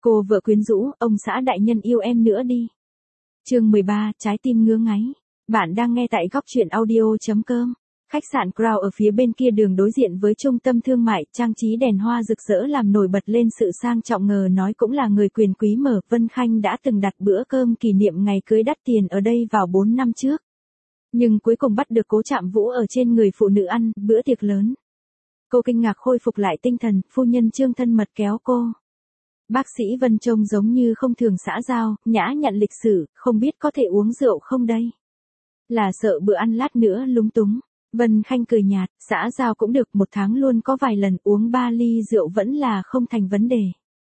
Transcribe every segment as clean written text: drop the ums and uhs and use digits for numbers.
Cô vợ quyến rũ, ông xã đại nhân yêu em nữa đi. Chương 13, trái tim ngứa ngáy. Bạn đang nghe tại góc truyện audio.com. Khách sạn Crown ở phía bên kia đường đối diện với trung tâm thương mại, trang trí đèn hoa rực rỡ làm nổi bật lên sự sang trọng, ngờ nói cũng là người quyền quý mở. Vân Khanh đã từng đặt bữa cơm kỷ niệm ngày cưới đắt tiền ở đây vào 4 năm trước. Nhưng cuối cùng bắt được Cố Trạm Vũ ở trên người phụ nữ ăn bữa tiệc lớn. Cô kinh ngạc khôi phục lại tinh thần, phu nhân Trương thân mật kéo cô. Bác sĩ Vân trông giống như không thường xã giao, nhã nhặn lịch sự, không biết có thể uống rượu không đây? Là sợ bữa ăn lát nữa lúng túng. Vân Khanh cười nhạt, xã giao cũng được, 1 tháng luôn có vài lần uống 3 ly rượu vẫn là không thành vấn đề.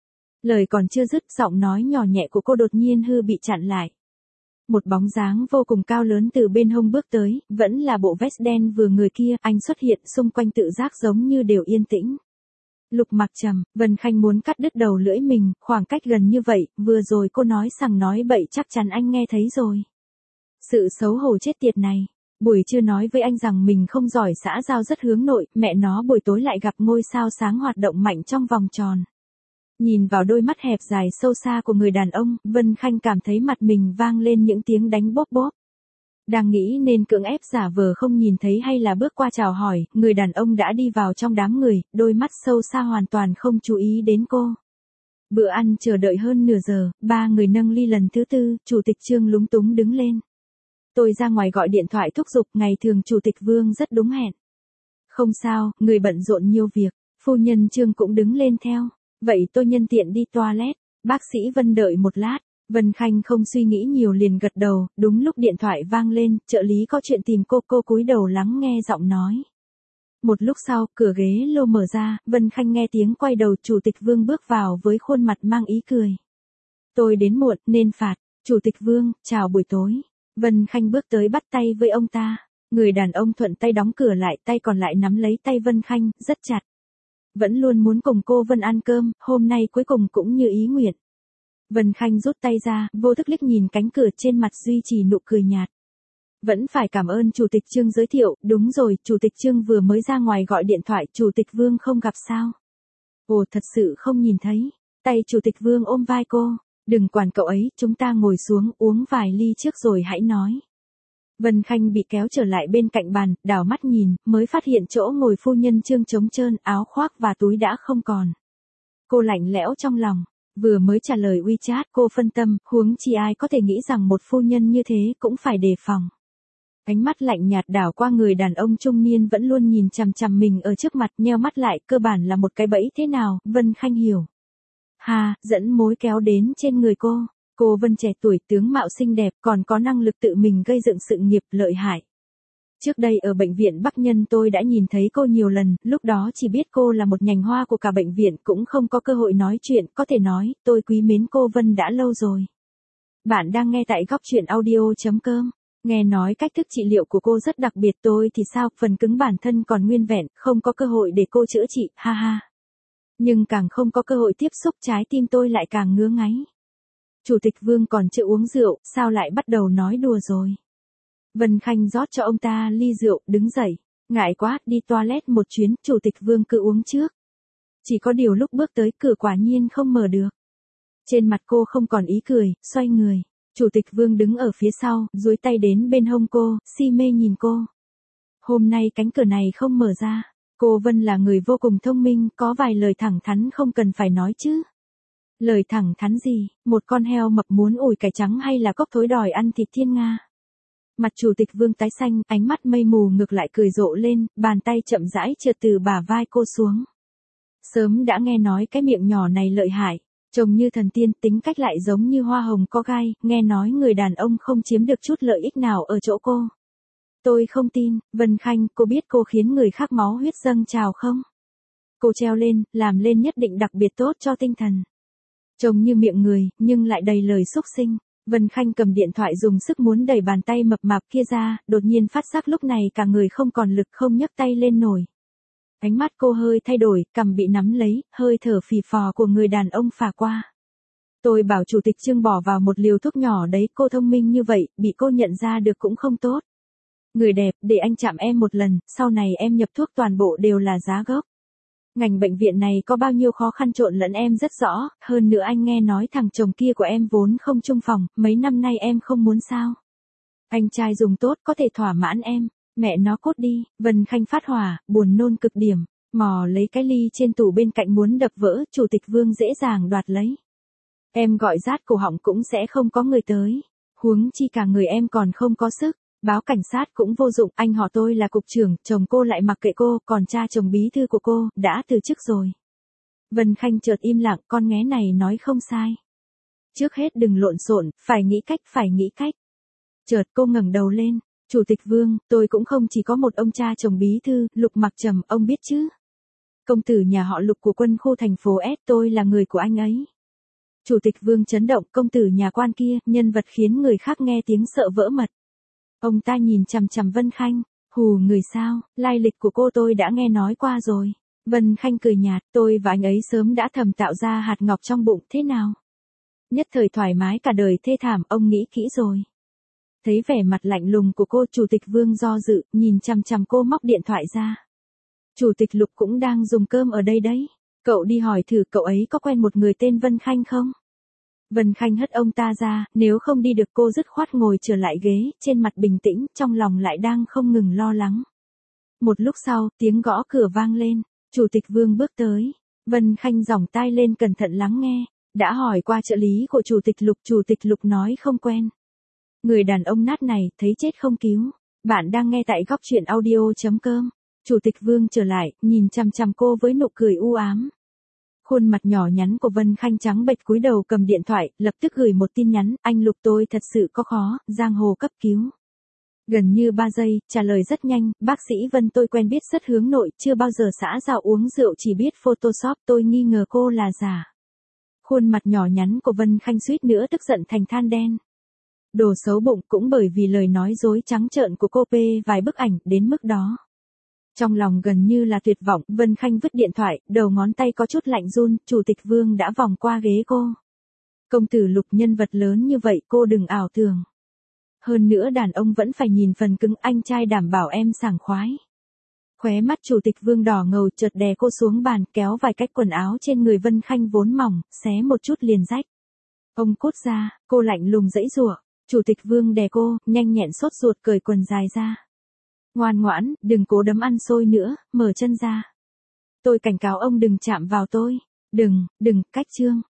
Lời còn chưa dứt, giọng nói nhỏ nhẹ của cô đột nhiên hư bị chặn lại. Một bóng dáng vô cùng cao lớn từ bên hông bước tới, vẫn là bộ vest đen vừa người kia, anh xuất hiện xung quanh tự giác giống như đều yên tĩnh. Lục Mặc Trầm, Vân Khanh muốn cắt đứt đầu lưỡi mình, khoảng cách gần như vậy, vừa rồi cô nói sằng nói bậy chắc chắn anh nghe thấy rồi. Sự xấu hổ chết tiệt này, buổi trưa nói với anh rằng mình không giỏi xã giao rất hướng nội, mẹ nó buổi tối lại gặp ngôi sao sáng hoạt động mạnh trong vòng tròn. Nhìn vào đôi mắt hẹp dài sâu xa của người đàn ông, Vân Khanh cảm thấy mặt mình vang lên những tiếng đánh bóp bóp. Đang nghĩ nên cưỡng ép giả vờ không nhìn thấy hay là bước qua chào hỏi, người đàn ông đã đi vào trong đám người, đôi mắt sâu xa hoàn toàn không chú ý đến cô. Bữa ăn chờ đợi hơn nửa giờ, 3 người nâng ly lần thứ 4, Chủ tịch Trương lúng túng đứng lên. Tôi ra ngoài gọi điện thoại thúc giục, ngày thường Chủ tịch Vương rất đúng hẹn. Không sao, người bận rộn nhiều việc, phu nhân Trương cũng đứng lên theo. Vậy tôi nhân tiện đi toilet, bác sĩ Vân đợi một lát. Vân Khanh không suy nghĩ nhiều liền gật đầu, đúng lúc điện thoại vang lên, trợ lý có chuyện tìm cô cúi đầu lắng nghe giọng nói. Một lúc sau, cửa ghế lô mở ra, Vân Khanh nghe tiếng quay đầu, Chủ tịch Vương bước vào với khuôn mặt mang ý cười. Tôi đến muộn, nên phạt. Chủ tịch Vương, chào buổi tối. Vân Khanh bước tới bắt tay với ông ta. Người đàn ông thuận tay đóng cửa lại, tay còn lại nắm lấy tay Vân Khanh, rất chặt. Vẫn luôn muốn cùng cô Vân ăn cơm, hôm nay cuối cùng cũng như ý nguyện. Vân Khanh rút tay ra, vô thức liếc nhìn cánh cửa, trên mặt duy trì nụ cười nhạt. Vẫn phải cảm ơn Chủ tịch Trương giới thiệu, đúng rồi, Chủ tịch Trương vừa mới ra ngoài gọi điện thoại, Chủ tịch Vương không gặp sao? Ồ, thật sự không nhìn thấy. Tay Chủ tịch Vương ôm vai cô, đừng quản cậu ấy, chúng ta ngồi xuống uống vài ly trước rồi hãy nói. Vân Khanh bị kéo trở lại bên cạnh bàn, đảo mắt nhìn, mới phát hiện chỗ ngồi phu nhân Trương trống trơn, áo khoác và túi đã không còn. Cô lạnh lẽo trong lòng. Vừa mới trả lời WeChat, cô phân tâm, huống chi ai có thể nghĩ rằng một phu nhân như thế cũng phải đề phòng. Ánh mắt lạnh nhạt đảo qua người đàn ông trung niên vẫn luôn nhìn chằm chằm mình ở trước mặt, nheo mắt lại, cơ bản là một cái bẫy thế nào, Vân Khanh hiểu. Dẫn mối kéo đến trên người cô. Cô Vân trẻ tuổi, tướng mạo xinh đẹp, còn có năng lực tự mình gây dựng sự nghiệp lợi hại. Trước đây ở bệnh viện Bắc Nhân tôi đã nhìn thấy cô nhiều lần, lúc đó chỉ biết cô là một nhành hoa của cả bệnh viện, cũng không có cơ hội nói chuyện, có thể nói, tôi quý mến cô Vân đã lâu rồi. Bạn đang nghe tại góc truyện audio.com. Nghe nói cách thức trị liệu của cô rất đặc biệt, tôi thì sao, phần cứng bản thân còn nguyên vẹn, không có cơ hội để cô chữa trị, Nhưng càng không có cơ hội tiếp xúc, trái tim tôi lại càng ngứa ngáy. Chủ tịch Vương còn chưa uống rượu, sao lại bắt đầu nói đùa rồi? Vân Khanh rót cho ông ta ly rượu, đứng dậy. Ngại quá, đi toilet một chuyến, Chủ tịch Vương cứ uống trước. Chỉ có điều lúc bước tới cửa quả nhiên không mở được. Trên mặt cô không còn ý cười, xoay người. Chủ tịch Vương đứng ở phía sau, duỗi tay đến bên hông cô, si mê nhìn cô. Hôm nay cánh cửa này không mở ra. Cô Vân là người vô cùng thông minh, có vài lời thẳng thắn không cần phải nói chứ. Lời thẳng thắn gì, một con heo mập muốn ủi cải trắng hay là cốc thối đòi ăn thịt thiên nga? Mặt Chủ tịch Vương tái xanh, ánh mắt mây mù ngược lại cười rộ lên, bàn tay chậm rãi trượt từ bả vai cô xuống. Sớm đã nghe nói cái miệng nhỏ này lợi hại, trông như thần tiên, tính cách lại giống như hoa hồng có gai, nghe nói người đàn ông không chiếm được chút lợi ích nào ở chỗ cô. Tôi không tin, Vân Khanh, cô biết cô khiến người khác máu huyết dâng trào không? Cô treo lên, làm lên nhất định đặc biệt tốt cho tinh thần. Trông như miệng người, nhưng lại đầy lời xúc sinh. Vân Khanh cầm điện thoại dùng sức muốn đẩy bàn tay mập mạp kia ra, đột nhiên phát giác lúc này cả người không còn lực, không nhấc tay lên nổi. Ánh mắt cô hơi thay đổi, cằm bị nắm lấy, hơi thở phì phò của người đàn ông phả qua. Tôi bảo Chủ tịch Trương bỏ vào một liều thuốc nhỏ đấy, cô thông minh như vậy, bị cô nhận ra được cũng không tốt. Người đẹp, để anh chạm em một lần, sau này em nhập thuốc toàn bộ đều là giá gốc. Ngành bệnh viện này có bao nhiêu khó khăn trộn lẫn em rất rõ, hơn nữa anh nghe nói thằng chồng kia của em vốn không chung phòng, mấy năm nay em không muốn sao. Anh trai dùng tốt có thể thỏa mãn em, mẹ nó cút đi, Vân Khanh phát hỏa, buồn nôn cực điểm, mò lấy cái ly trên tủ bên cạnh muốn đập vỡ, Chủ tịch Vương dễ dàng đoạt lấy. Em gọi rát cổ họng cũng sẽ không có người tới, huống chi cả người em còn không có sức. Báo cảnh sát cũng vô dụng, anh họ tôi là cục trưởng, chồng cô lại mặc kệ cô, còn cha chồng bí thư của cô, đã từ chức rồi. Vân Khanh chợt im lặng, con nghé này nói không sai. Trước hết đừng lộn xộn, phải nghĩ cách. Chợt cô ngẩng đầu lên, Chủ tịch Vương, tôi cũng không chỉ có một ông cha chồng bí thư, Lục Mặc Trầm, ông biết chứ. Công tử nhà họ Lục của quân khu thành phố S, tôi là người của anh ấy. Chủ tịch Vương chấn động, công tử nhà quan kia, nhân vật khiến người khác nghe tiếng sợ vỡ mật. Ông ta nhìn chằm chằm Vân Khanh, hù người sao, lai lịch của cô tôi đã nghe nói qua rồi. Vân Khanh cười nhạt, tôi và anh ấy sớm đã thầm tạo ra hạt ngọc trong bụng, thế nào? Nhất thời thoải mái cả đời thê thảm, ông nghĩ kỹ rồi. Thấy vẻ mặt lạnh lùng của cô, Chủ tịch Vương do dự, nhìn chằm chằm cô móc điện thoại ra. Chủ tịch Lục cũng đang dùng cơm ở đây đấy. Cậu đi hỏi thử cậu ấy có quen một người tên Vân Khanh không? Vân Khanh hất ông ta ra, nếu không đi được cô dứt khoát ngồi trở lại ghế, trên mặt bình tĩnh, trong lòng lại đang không ngừng lo lắng. Một lúc sau, tiếng gõ cửa vang lên, Chủ tịch Vương bước tới. Vân Khanh giỏng tai lên cẩn thận lắng nghe, đã hỏi qua trợ lý của Chủ tịch Lục nói không quen. Người đàn ông nát này, thấy chết không cứu. Bạn đang nghe tại góc truyện audio.com. Chủ tịch Vương trở lại, nhìn chằm chằm cô với nụ cười u ám. Khuôn mặt nhỏ nhắn của Vân Khanh trắng bệch cúi đầu cầm điện thoại, lập tức gửi một tin nhắn, anh Lục tôi thật sự có khó, giang hồ cấp cứu. Gần như 3 giây, trả lời rất nhanh, bác sĩ Vân tôi quen biết rất hướng nội, chưa bao giờ xã giao uống rượu chỉ biết Photoshop, tôi nghi ngờ cô là giả. Khuôn mặt nhỏ nhắn của Vân Khanh suýt nữa tức giận thành than đen. Đồ xấu bụng, cũng bởi vì lời nói dối trắng trợn của cô vài bức ảnh, đến mức đó. Trong lòng gần như là tuyệt vọng, Vân Khanh vứt điện thoại, đầu ngón tay có chút lạnh run, Chủ tịch Vương đã vòng qua ghế cô. Công tử Lục nhân vật lớn như vậy, cô đừng ảo tưởng. Hơn nữa đàn ông vẫn phải nhìn phần cứng, anh trai đảm bảo em sảng khoái. Khóe mắt Chủ tịch Vương đỏ ngầu, chợt đè cô xuống bàn, kéo vài cách quần áo trên người Vân Khanh vốn mỏng, xé một chút liền rách. Ông cốt ra, cô lạnh lùng giãy giụa. Chủ tịch Vương đè cô, nhanh nhẹn sốt ruột cởi quần dài ra. Ngoan ngoãn, đừng cố đấm ăn xôi nữa, mở chân ra. Tôi cảnh cáo ông đừng chạm vào tôi. Đừng, cách chương.